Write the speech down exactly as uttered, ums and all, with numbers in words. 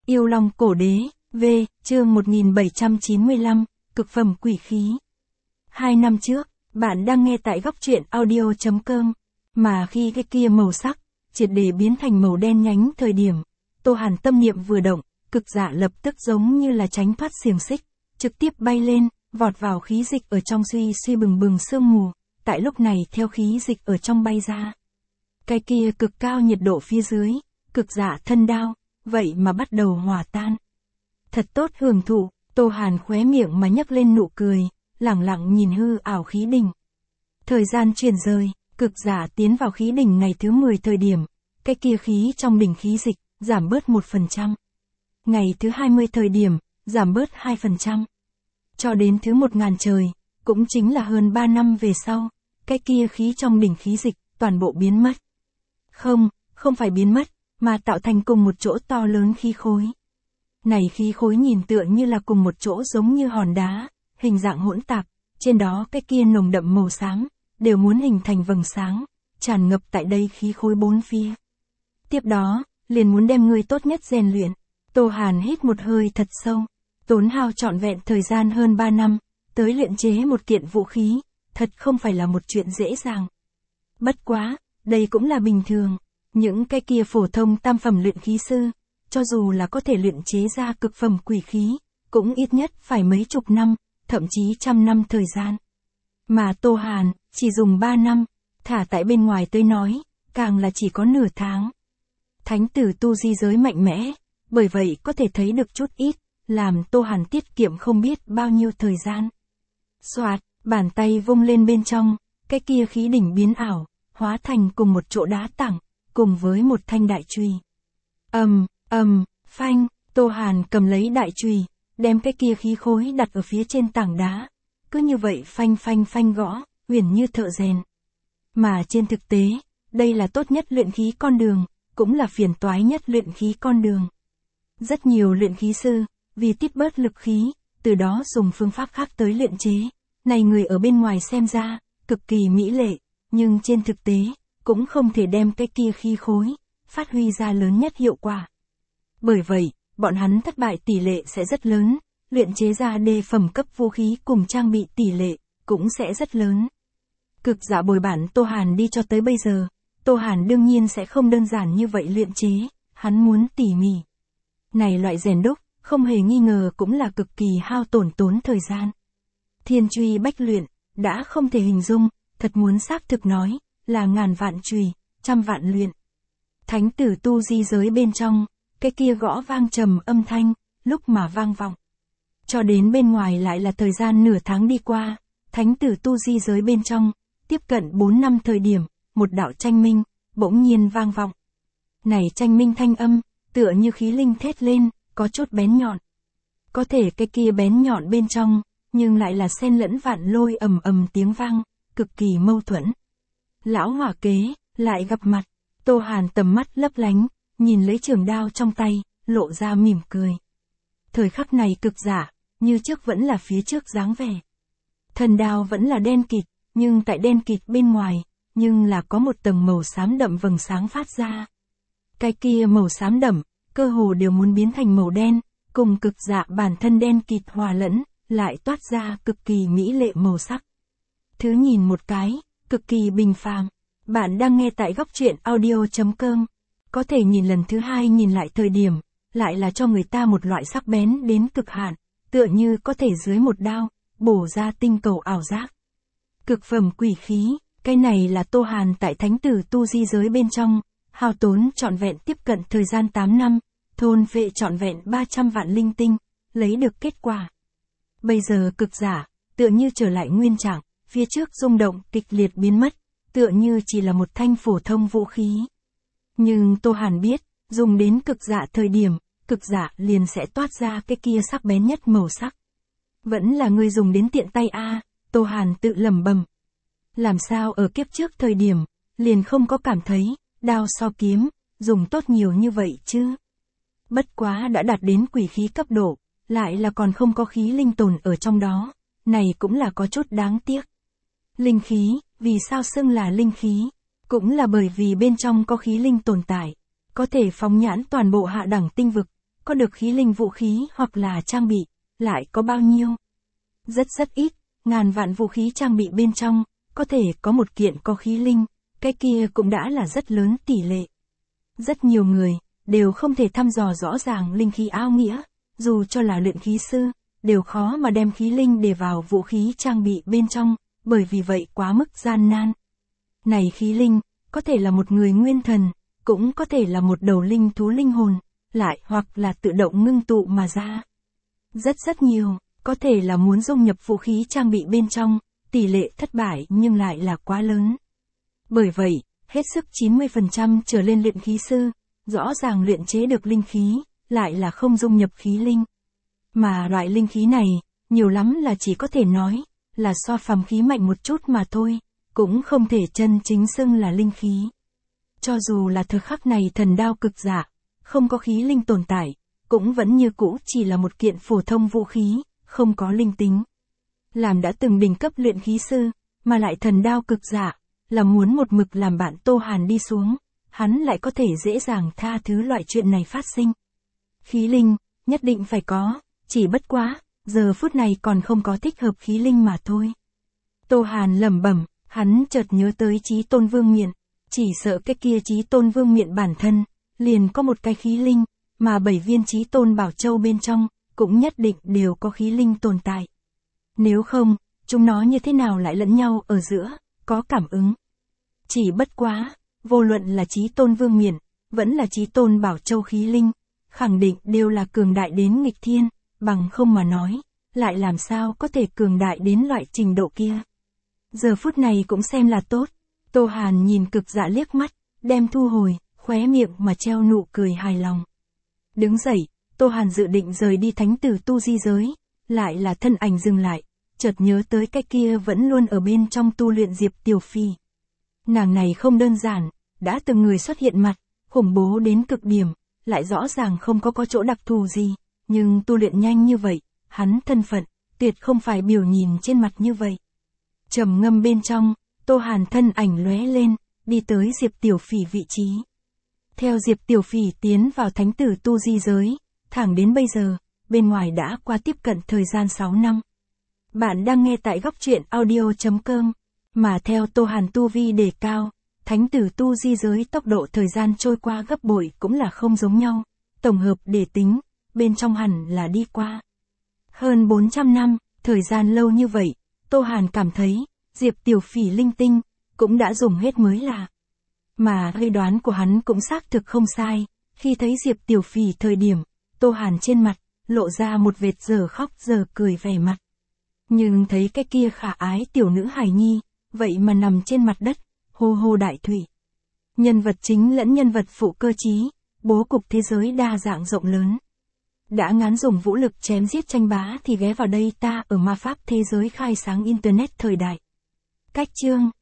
Yêu Long Cổ Đế, V, chương một nghìn bảy trăm chín mươi lăm, cực phẩm quỷ khí. Hai năm trước, bạn đang nghe tại góc truyện audio chấm com, mà khi cái kia màu sắc, triệt để biến thành màu đen nhánh thời điểm, Tô Hàn tâm niệm vừa động, cực dạ lập tức giống như là tránh thoát xiềng xích, trực tiếp bay lên, vọt vào khí dịch ở trong suy suy bừng bừng sương mù, tại lúc này theo khí dịch ở trong bay ra. Cái kia cực cao nhiệt độ phía dưới, cực dạ thân đao, vậy mà bắt đầu hòa tan. Thật tốt hưởng thụ, Tô Hàn khóe miệng mà nhấc lên nụ cười, lẳng lặng nhìn hư ảo khí đỉnh. Thời gian chuyển rời, cực dạ tiến vào khí đỉnh ngày thứ mười thời điểm, cái kia khí trong đỉnh khí dịch, giảm bớt một phần trăm. Ngày thứ hai mươi thời điểm, giảm bớt hai phần trăm. Cho đến thứ một ngàn trời, cũng chính là hơn ba năm về sau, cái kia khí trong đỉnh khí dịch, toàn bộ biến mất. Không, không phải biến mất, mà tạo thành cùng một chỗ to lớn khí khối. Này khí khối nhìn tựa như là cùng một chỗ giống như hòn đá, hình dạng hỗn tạp, trên đó cái kia nồng đậm màu xám, đều muốn hình thành vầng sáng, tràn ngập tại đây khí khối bốn phía. Tiếp đó, liền muốn đem người tốt nhất rèn luyện. Tô Hàn hít một hơi thật sâu, tốn hao trọn vẹn thời gian hơn ba năm, tới luyện chế một kiện vũ khí, thật không phải là một chuyện dễ dàng. Bất quá, đây cũng là bình thường, những cái kia phổ thông tam phẩm luyện khí sư, cho dù là có thể luyện chế ra cực phẩm quỷ khí, cũng ít nhất phải mấy chục năm, thậm chí trăm năm thời gian. Mà Tô Hàn, chỉ dùng ba năm, thả tại bên ngoài tới nói, càng là chỉ có nửa tháng. Thánh tử tu di giới mạnh mẽ, bởi vậy có thể thấy được chút ít, làm Tô Hàn tiết kiệm không biết bao nhiêu thời gian. Xoạt, bàn tay vung lên bên trong, cái kia khí đỉnh biến ảo, hóa thành cùng một chỗ đá tảng, cùng với một thanh đại chùy. Ầm, ầm, phanh, Tô Hàn cầm lấy đại chùy, đem cái kia khí khối đặt ở phía trên tảng đá, cứ như vậy phanh phanh phanh gõ, huyền như thợ rèn. Mà trên thực tế, đây là tốt nhất luyện khí con đường, cũng là phiền toái nhất luyện khí con đường. Rất nhiều luyện khí sư, vì tiết bớt lực khí, từ đó dùng phương pháp khác tới luyện chế. Này người ở bên ngoài xem ra, cực kỳ mỹ lệ, nhưng trên thực tế, cũng không thể đem cái kia khí khối, phát huy ra lớn nhất hiệu quả. Bởi vậy, bọn hắn thất bại tỷ lệ sẽ rất lớn, luyện chế ra đề phẩm cấp vũ khí cùng trang bị tỷ lệ, cũng sẽ rất lớn. Cực dạ bồi bản Tô Hàn đi cho tới bây giờ, Tô Hàn đương nhiên sẽ không đơn giản như vậy luyện chế, hắn muốn tỉ mỉ. Này loại rèn đúc, không hề nghi ngờ cũng là cực kỳ hao tổn tốn thời gian. Thiên truy bách luyện, đã không thể hình dung, thật muốn xác thực nói, là ngàn vạn chùy, trăm vạn luyện. Thánh tử tu di giới bên trong, cái kia gõ vang trầm âm thanh, lúc mà vang vọng. Cho đến bên ngoài lại là thời gian nửa tháng đi qua, thánh tử tu di giới bên trong, tiếp cận bốn năm thời điểm, một đạo tranh minh, bỗng nhiên vang vọng. Này tranh minh thanh âm, tựa như khí linh thét lên, có chút bén nhọn. Có thể cái kia bén nhọn bên trong, nhưng lại là xen lẫn vạn lôi ầm ầm tiếng vang, cực kỳ mâu thuẫn. Lão hỏa kế, lại gặp mặt, Tô Hàn tầm mắt lấp lánh, nhìn lấy trường đao trong tay, lộ ra mỉm cười. Thời khắc này cực giả, như trước vẫn là phía trước dáng vẻ. Thần đao vẫn là đen kịt, nhưng tại đen kịt bên ngoài, nhưng là có một tầng màu xám đậm vầng sáng phát ra. Cái kia màu xám đậm, cơ hồ đều muốn biến thành màu đen, cùng cực dạ bản thân đen kịt hòa lẫn, lại toát ra cực kỳ mỹ lệ màu sắc. Thứ nhìn một cái, cực kỳ bình phàm. Bạn đang nghe tại góc truyện audio chấm com. Có thể nhìn lần thứ hai nhìn lại thời điểm, lại là cho người ta một loại sắc bén đến cực hạn, tựa như có thể dưới một đao, bổ ra tinh cầu ảo giác. Cực phẩm quỷ khí, cái này là Tô Hàn tại thánh tử tu di giới bên trong, hao tốn trọn vẹn tiếp cận thời gian tám năm, thôn vệ trọn vẹn ba trăm vạn linh tinh, lấy được kết quả. Bây giờ cực giả, tựa như trở lại nguyên trạng, phía trước rung động kịch liệt biến mất, tựa như chỉ là một thanh phổ thông vũ khí. Nhưng Tô Hàn biết, dùng đến cực giả thời điểm, cực giả liền sẽ toát ra cái kia sắc bén nhất màu sắc. Vẫn là người dùng đến tiện tay a, Tô Hàn tự lẩm bẩm. Làm sao ở kiếp trước thời điểm, liền không có cảm thấy, đao so kiếm, dùng tốt nhiều như vậy chứ. Bất quá đã đạt đến quỷ khí cấp độ, lại là còn không có khí linh tồn ở trong đó, này cũng là có chút đáng tiếc. Linh khí, vì sao xưng là linh khí? Cũng là bởi vì bên trong có khí linh tồn tại, có thể phóng nhãn toàn bộ hạ đẳng tinh vực, có được khí linh vũ khí hoặc là trang bị, lại có bao nhiêu? Rất rất ít, ngàn vạn vũ khí trang bị bên trong, có thể có một kiện có khí linh, cái kia cũng đã là rất lớn tỷ lệ. Rất nhiều người, đều không thể thăm dò rõ ràng linh khí áo nghĩa, dù cho là luyện khí sư, đều khó mà đem khí linh để vào vũ khí trang bị bên trong, bởi vì vậy quá mức gian nan. Này khí linh, có thể là một người nguyên thần, cũng có thể là một đầu linh thú linh hồn, lại hoặc là tự động ngưng tụ mà ra. Rất rất nhiều, có thể là muốn dung nhập vũ khí trang bị bên trong, tỷ lệ thất bại nhưng lại là quá lớn. Bởi vậy, hết sức chín mươi phần trăm trở lên luyện khí sư, rõ ràng luyện chế được linh khí, lại là không dung nhập khí linh. Mà loại linh khí này, nhiều lắm là chỉ có thể nói, là so phàm khí mạnh một chút mà thôi, cũng không thể chân chính xưng là linh khí. Cho dù là thời khắc này thần đao cực dạ, không có khí linh tồn tại, cũng vẫn như cũ chỉ là một kiện phổ thông vũ khí, không có linh tính. Làm đã từng đỉnh cấp luyện khí sư, mà lại thần đao cực dạ, là muốn một mực làm bạn Tô Hàn đi xuống, hắn lại có thể dễ dàng tha thứ loại chuyện này phát sinh. Khí linh, nhất định phải có, chỉ bất quá, giờ phút này còn không có thích hợp khí linh mà thôi. Tô Hàn lẩm bẩm, hắn chợt nhớ tới Chí Tôn Vương Miện, chỉ sợ cái kia Chí Tôn Vương Miện bản thân, liền có một cái khí linh, mà bảy viên Chí Tôn Bảo Châu bên trong, cũng nhất định đều có khí linh tồn tại. Nếu không, chúng nó như thế nào lại lẫn nhau ở giữa, có cảm ứng. Chỉ bất quá, vô luận là Chí Tôn Vương Miện, vẫn là Chí Tôn Bảo Châu khí linh, khẳng định đều là cường đại đến nghịch thiên, bằng không mà nói, lại làm sao có thể cường đại đến loại trình độ kia. Giờ phút này cũng xem là tốt, Tô Hàn nhìn cực dạ liếc mắt, đem thu hồi, khóe miệng mà treo nụ cười hài lòng. Đứng dậy, Tô Hàn dự định rời đi thánh tử tu di giới, lại là thân ảnh dừng lại, chợt nhớ tới cái kia vẫn luôn ở bên trong tu luyện Diệp Tiểu Phi. Nàng này không đơn giản, đã từng người xuất hiện mặt, khủng bố đến cực điểm, lại rõ ràng không có có chỗ đặc thù gì, nhưng tu luyện nhanh như vậy, hắn thân phận, tuyệt không phải biểu nhìn trên mặt như vậy. Trầm ngâm bên trong, Tô Hàn thân ảnh lóe lên, đi tới Diệp Tiểu Phỉ vị trí. Theo Diệp Tiểu Phỉ tiến vào thánh tử tu di giới, thẳng đến bây giờ, bên ngoài đã qua tiếp cận thời gian sáu năm. Bạn đang nghe tại góc truyện audio chấm com, mà theo Tô Hàn tu vi đề cao, thánh tử tu di giới tốc độ thời gian trôi qua gấp bội cũng là không giống nhau, tổng hợp để tính, bên trong hẳn là đi qua hơn bốn trăm năm, thời gian lâu như vậy, Tô Hàn cảm thấy, Diệp Tiểu Phỉ linh tinh, cũng đã dùng hết mới là. Mà suy đoán của hắn cũng xác thực không sai, khi thấy Diệp Tiểu Phỉ thời điểm, Tô Hàn trên mặt, lộ ra một vệt giờ khóc giờ cười vẻ mặt. Nhưng thấy cái kia khả ái tiểu nữ hài nhi, vậy mà nằm trên mặt đất, hô hô đại thủy. Nhân vật chính lẫn nhân vật phụ cơ trí, bố cục thế giới đa dạng rộng lớn. Đã ngán dùng vũ lực chém giết tranh bá thì ghé vào đây ta ở ma pháp thế giới khai sáng internet thời đại. Cách chương